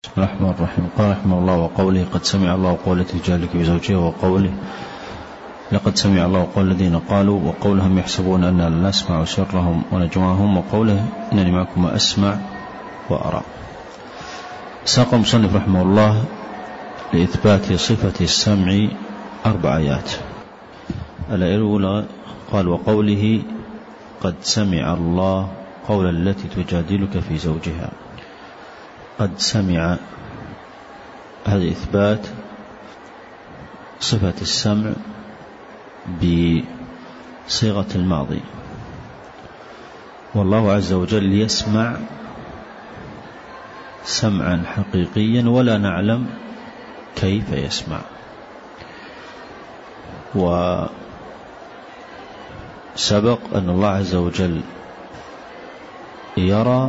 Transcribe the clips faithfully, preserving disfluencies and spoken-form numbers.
بسم الله الرحمن الرحيم. قال رحمه الله: وقوله قد سمع الله قول تجادلك في زوجها، وقوله لقد سمع الله قول الذين قالوا، وقولهم يحسبون أننا لا نسمع سرهم ونجواهم، وقوله إنني معكم أسمع وأرى. ساق المصنف رحمه الله لإثبات صفة السمع أربع آيات. الآية الأولى قال: وقوله قد سمع الله قول التي تجادلك في زوجها. قد سمع، هذا إثبات صفة السمع بصيغة الماضي، والله عز وجل يسمع سمعا حقيقيا ولا نعلم كيف يسمع. وسبق أن الله عز وجل يرى،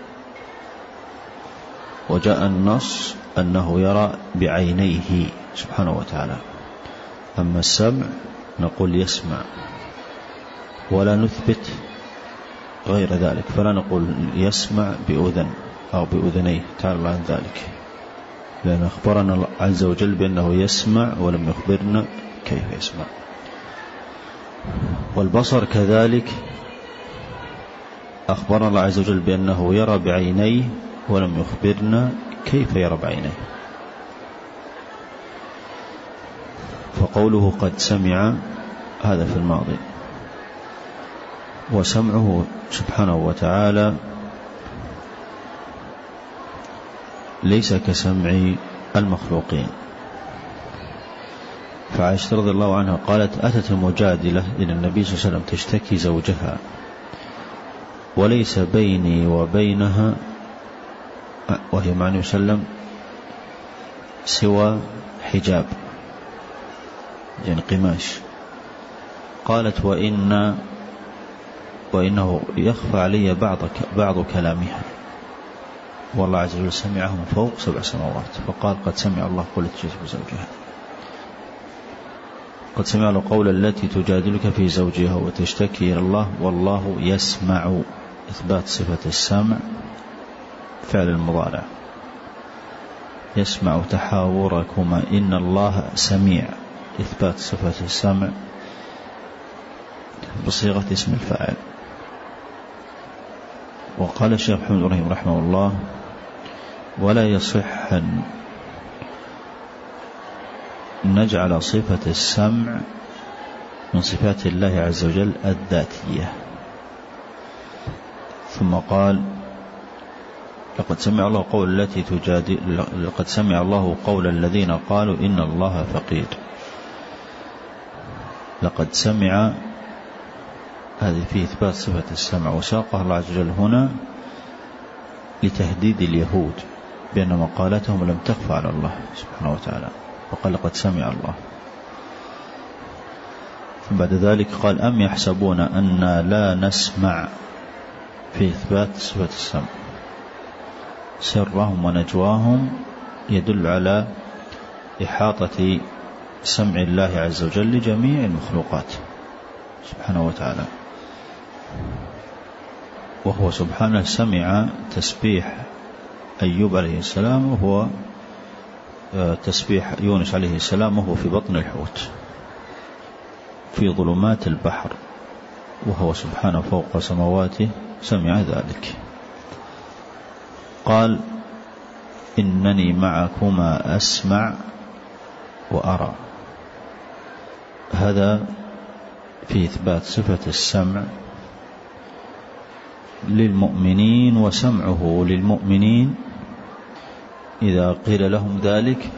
وجاء النص أنه يرى بعينيه سبحانه وتعالى. أما السمع نقول يسمع ولا نثبت غير ذلك، فلا نقول يسمع بأذن أو بأذنيه، تعالى الله عن ذلك، لأن أخبرنا الله عز وجل بأنه يسمع ولم يخبرنا كيف يسمع. والبصر كذلك أخبرنا الله عز وجل بأنه يرى بعينيه ولم يخبرنا كيف يرى بعينيه. فقوله قد سمع هذا في الماضي، وسمعه سبحانه وتعالى ليس كسمع المخلوقين. فعائشة رضي الله عنها قالت: أتت المجادلة إلى النبي صلى الله عليه وسلم تشتكي زوجها، وليس بيني وبينها، وهي مع النبي صلى الله عليه وسلم، سوى حجاب، يعني قماش. قالت: وإن وإنه يخفى علي بعض بعض كلامها، والله عز وجل سمعه من فوق سبع سماوات. فقال: قد سمع الله قول التي في زوجها. قد سمع الله قول التي تجادلك في زوجها وتشتكي إلى الله، والله يسمع، إثبات صفة السمع فعل المضارع. يسمع تحاوركما إن الله سميع، إثبات صفة السمع بصيغة اسم الفاعل. وقال الشيخ محمد إبراهيم رحمه الله: ولا يصح أن نجعل صفة السمع من صفات الله عز وجل الذاتية. ثم قال: لقد سمع الله قول التي تجادل لقد سمع الله قول الذين قالوا إن الله فقير. لقد سمع، هذه فيه إثبات صفة السمع، وساقها الله عز وجل هنا لتهديد اليهود بأن مقالتهم لم تخفى على الله سبحانه وتعالى، وقال: لقد سمع الله. بعد ذلك قال: أم يحسبون أننا لا نسمع، في إثبات صفة السمع. سرهم ونجواهم يدل على إحاطة سمع الله عز وجل لجميع المخلوقات سبحانه وتعالى. وهو سبحانه سمع تسبيح أيوب عليه السلام، وهو تسبيح يونس عليه السلام وهو في بطن الحوت في ظلمات البحر، وهو سبحانه فوق سماواته سمع ذلك. قال: إنني معكما أسمع وأرى. هذا في إثبات صفة السمع للمؤمنين، وسمعه للمؤمنين إذا قيل لهم ذلك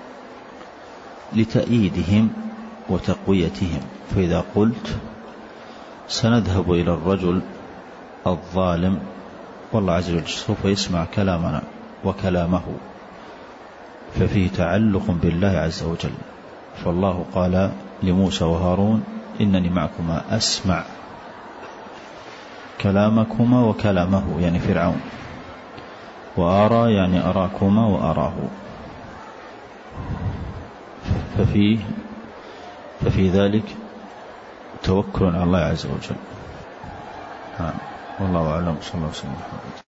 لتأييدهم وتقويتهم. فإذا قلت سنذهب إلى الرجل الظالم، والله عز وجل سوف يسمع كلامنا وكلامه، ففيه تعلق بالله عز وجل. فالله قال لموسى وهارون: إنني معكما أسمع كلامكما وكلامه، يعني فرعون، وأرى يعني أراكما وأراه. ففيه ففي ذلك توكل على الله عز وجل. والله أعلم. صلى الله عليه وسلم.